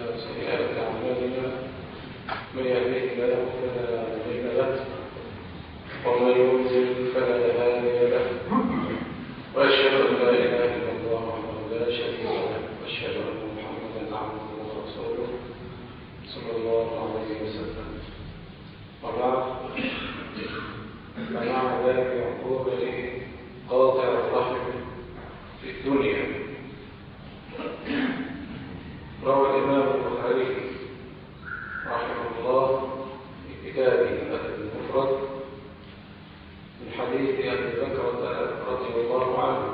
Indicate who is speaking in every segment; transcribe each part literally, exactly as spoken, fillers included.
Speaker 1: وسيئات أعمالنا من يهده الله فلا مضل له ومن يضلل فلا هادي له وأشهد أن لا إله إلا الله وحده لا شريك له وأشهد أن محمدا عبده ورسوله صلى الله عليه وسلم. وبعد فمع ذلك عقوبة قاطع الرحم في الدنيا. روى الإمام البخاري رحمه الله في كتابه الأدب المفرد من حديث أبي بكرة رضي الله عنه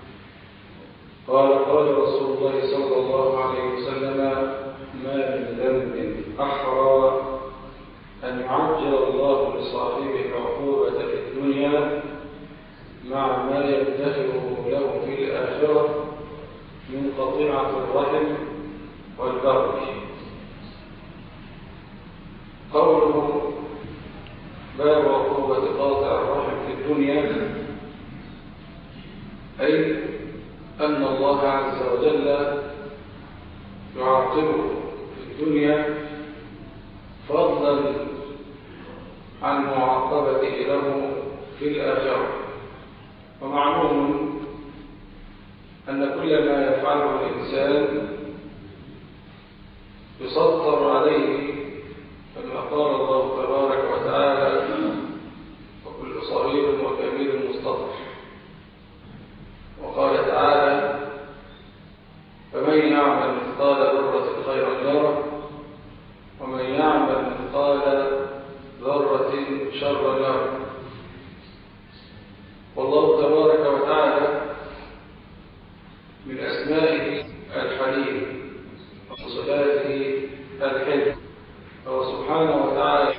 Speaker 1: قال قال رسول الله صلى الله عليه وسلم: ما من ذنب أحرى أن يعجل الله لصاحبه العقوبة في الدنيا مع ما يدخره له في الآخرة من قطيعة الرحم والبغي. قوله باب عقوبة قاطع الرحم في الدنيا، أي أن الله عز وجل يعاقبه في الدنيا فضلا عن معاقبته له في الآخرة. ومعلوم أن كل ما يفعله الإنسان يسطر عليه، كما قال الله تبارك وتعالى: وكل صغير وكبير مستطر. وقال تعالى: فمن يعمل مثقال ذرة خيرا يره ومن يعمل مثقال ذرة شرا يره. والله تبارك وتعالى من أسمائه الحليم وصفاته الحلم، فهو سبحانه وتعالى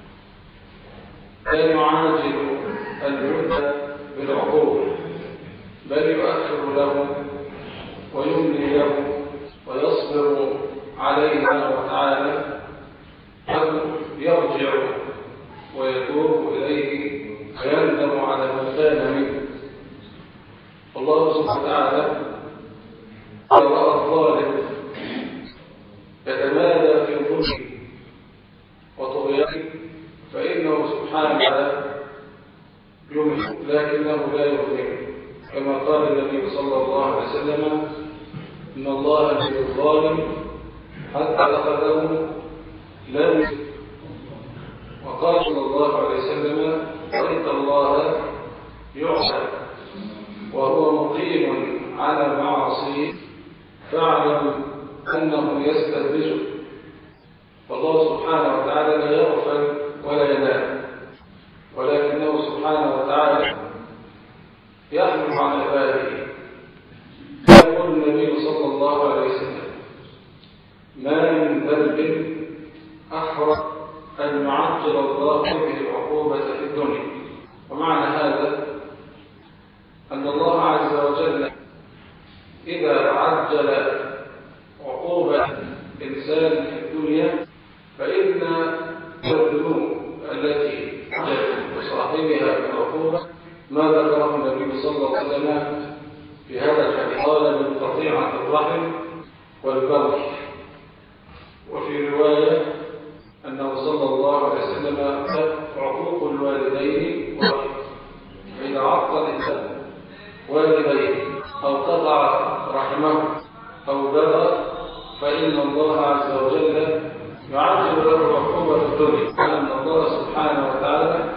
Speaker 1: لا يعاجل المعتدى بالعقوبة، بل يؤخر له ويملي له ويصبر عليه سبحانه وتعالى، بل يرجع ويتوب إليه ويندم على ما كان منه. والله سبحانه وتعالى إذا رأى الظالم يتمادى في ظلمه وطغيانه فإنه سبحانه وتعالى يمحو، لكنه لا يظلم، كما قال النبي صلى الله عليه وسلم: إن الله لا الظالم حتى أخذه لا يظلم. وقال صلى الله عليه وسلم: رأيت الله يعصى وهو مقيم على معاصيه فاعلم أنه يستدرجه. والله سبحانه وتعالى لا يغفل ولا ينام، ولكنه سبحانه وتعالى يحمل عن عباده. يقول النبي صلى الله عليه وسلم: ما من ذنب أحرى أن يعجل الله به العقوبة في الدنيا. ومعنى هذا أن الله عز وجل إذا عجل عقوبة إنسان في الدنيا فإن الذنوب التي عجل بصاحبها بالعقوبة ما ذكره النبي صلى الله عليه وسلم في هذا الحديث، قال: من قطيعة الرحم والبغي. وفي رواية أنه صلى الله عليه وسلم عقوق الوالدين، وإذا عق الإنسان والديه أو قطع رحمه أو بغى فإن الله عز وجل يعجل له عقوبة في الدنيا، أن الله سبحانه وتعالى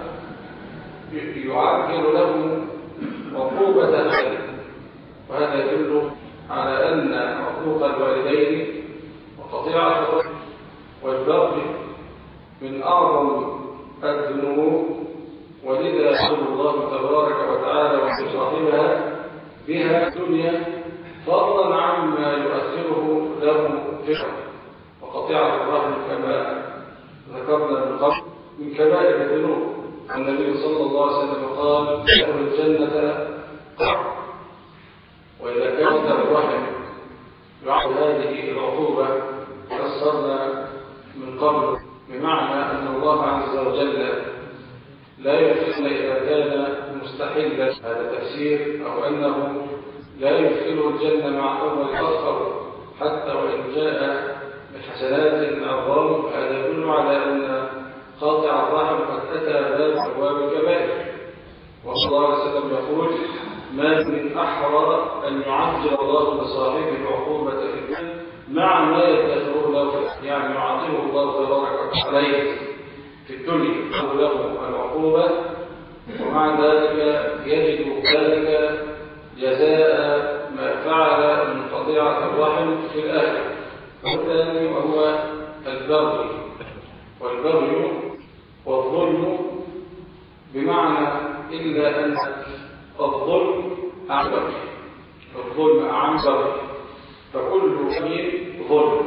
Speaker 1: يعجل له عقوبة الآخرة. وهذا يدل على أن عقوق الوالدين وقطيعة الرحم والبغي من أعظم الذنوب، ولذا يقول الله تبارك وتعالى وصاحبها بها الدنيا فضلا عما يؤثره له في الآخرة. وقطيعة الرحم كما ذكرنا من قبل من كبائر الذنوب. النبي صلى الله عليه وسلم قال: أهل الجنة قطع. وإذا كانت الرحم يعطي هذه العقوبة فسرنا من قبل بمعنى أن الله عز وجل لا يدخل إذا كان مستحلا، هذا تفسير، أو أنه لا يدخله الجنة مع أول آخر حتى وإن جاء الحسنات العظام، هذا يدل على أن قاطع الرحم قد أتى باب أبواب الكبائر. وصلى الله عليه وسلم يقول: ما من أحرى أن يعجل الله لصاحبه العقوبة في الدنيا مع ما يدخره له، يعني يعاقبه الله تبارك وتعالى في الدنيا له العقوبة، ومع ذلك يجد ذلك جزاء ما فعل من قطيعة الرحم في الآخرة. والثاني وهو البغي، والبغي والظلم بمعنى إلا أن الظلم أعم بغي، الظلم أعم بغي، فكل بغي ظلم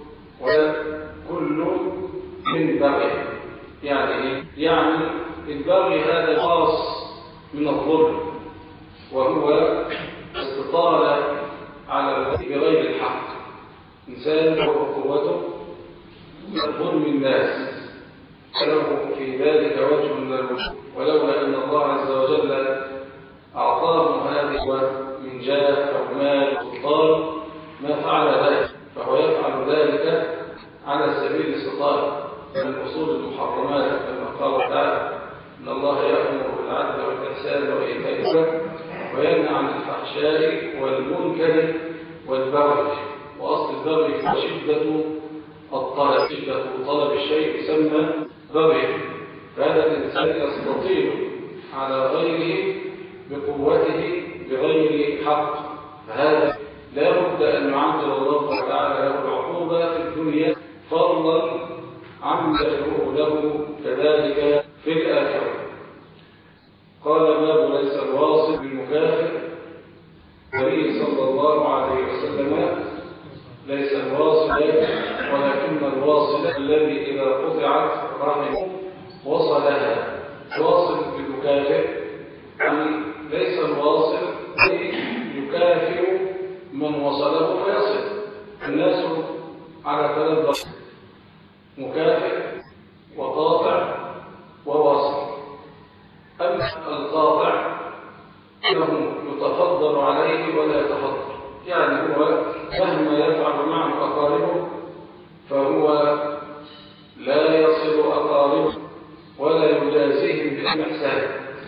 Speaker 1: وكل من بغي. يعني إيه؟ يعني البغي هذا خاص من الظلم، وهو استطالة على البغي بغير الحق. إنسان له قوته ظلم الناس فله في ذلك وجه من الوجوه، ولولا أن الله عز وجل أعطاه هذه من جاه أو مال أو سلطان ما فعل ذلك، فهو يفعل ذلك على سبيل الاستطالة من أصول المحرمات، كما قال تعالى: إن الله يأمر بالعدل والإحسان وإيتاء ذي القربى وينهى عن الفحشاء والمنكر والبغي. وأصل البغي هو شدة الطلب، شدة طلب الشيء يسمى بغي. فهذا الإنسان يستطيع على غيره بقوته بغير حق، فهذا لا بد أن يعجل الله تعالى له العقوبة في الدنيا فضلا عما يشرعه له كذلك في الآخرة. قال: باب ليس الواصل بالمكافئ. النبي صلى الله عليه وسلم: ليس الواصل ولكن الواصل الذي إذا قطعت رحمه وصلها. الواصل بالمكافئ يعني ليس الواصل يكافئ من وصله فيصل. الناس على ثلاث درجات: مكافئ وقاطع وواصل. أما القاطع له يتفضل عليه ولا يتفضل، يعني هو مهما يفعل مع أقاربه فهو لا يصل أقاربه ولا يجازيهم بالإحسان.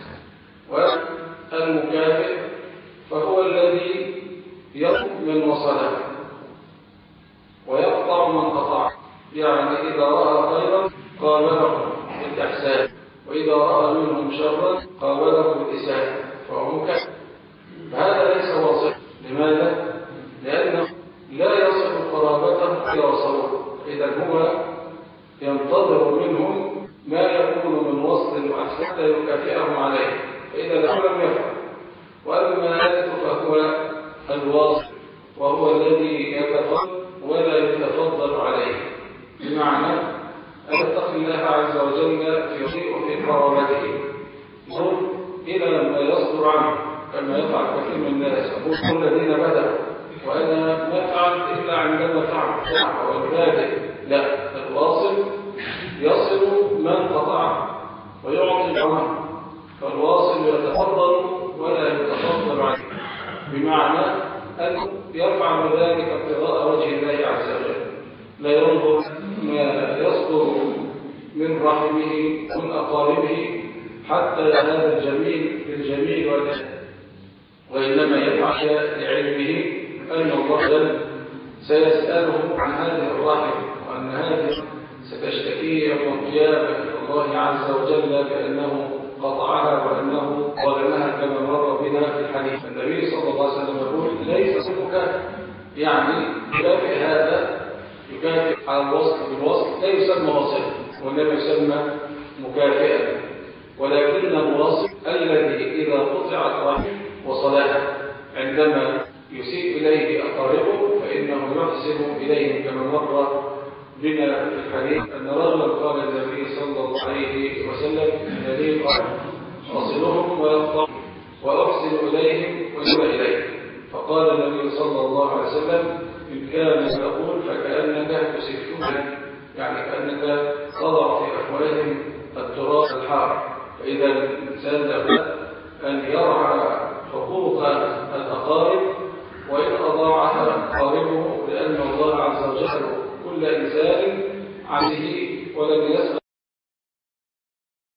Speaker 1: والمكافئ فهو الذي يطلب من وصله ويقطع من قطع، يعني إذا رأى خيرا قابله بالإحسان، وإذا رأى منهم شرا قابله بالإساءة، فهو مكافئ. فهذا ليس واصل. لماذا؟ لأنه لا يصل قرابته إلى وصله، إذا هو ينتظر منهم ما يكون من وصل حتى يكافئهم عليه، فإذا لم يفعل. وأما ذلك فهو الواصل، وهو الذي يتفضل ولا يتفضل عليه، بمعنى أن يتقي الله عز وجل في قرابته ظلم إلى ما يصدر عنه، كما يفعل كثير من الناس. يقول: الذين بدأوا وأنا ما فعلت إلا عندما فعل والبادئ. لا، الواصل يصل من قطع ويعطي عنه، فالواصل يتفضل ولا يتفضل عليه، بمعنى أن يفعل ذلك ابتغاء وجه الله عز وجل، لا ينظر ما يصدر من رحمه ومن أقاربه حتى هذا الجميل بالجميل والجميل، وإنما يفعل لعلمه أن الله جل سيسأله عن هذه الرحم، وأن هذه ستشتكي يوم القيامة إلى الله عز وجل بأنه قطعها وأنه ظلمها، كما مر بنا في الحديث. النبي صلى الله عليه وسلم يقول: ليس مكافئ، يعني يكافئ هذا يكافئ على الوصل بالوصل لا يسمى واصلا ولا يسمى مكافئا، ولكن الواصل الذي إذا قطعت رحمه وصلها عندما يسيء إليه أقاربه فإنه يحسن إليهم، كما مر بنا في الحديث أن رجلا قال النبي صلى الله عليه وسلم: الذي قال أصلهم ويقطع وأحسن إليهم ويسوء إليهم. فقال النبي صلى الله عليه وسلم: إن كان يقول فكأنك تسفهم، يعني كأنك تضع في أفواههم التراب الحار. فإذا الإنسان لابد أن يرعى حقوق الأقارب وإن أضاعها أقاربه، لأن الله عز وجل كل إنسان عن ولم يسأل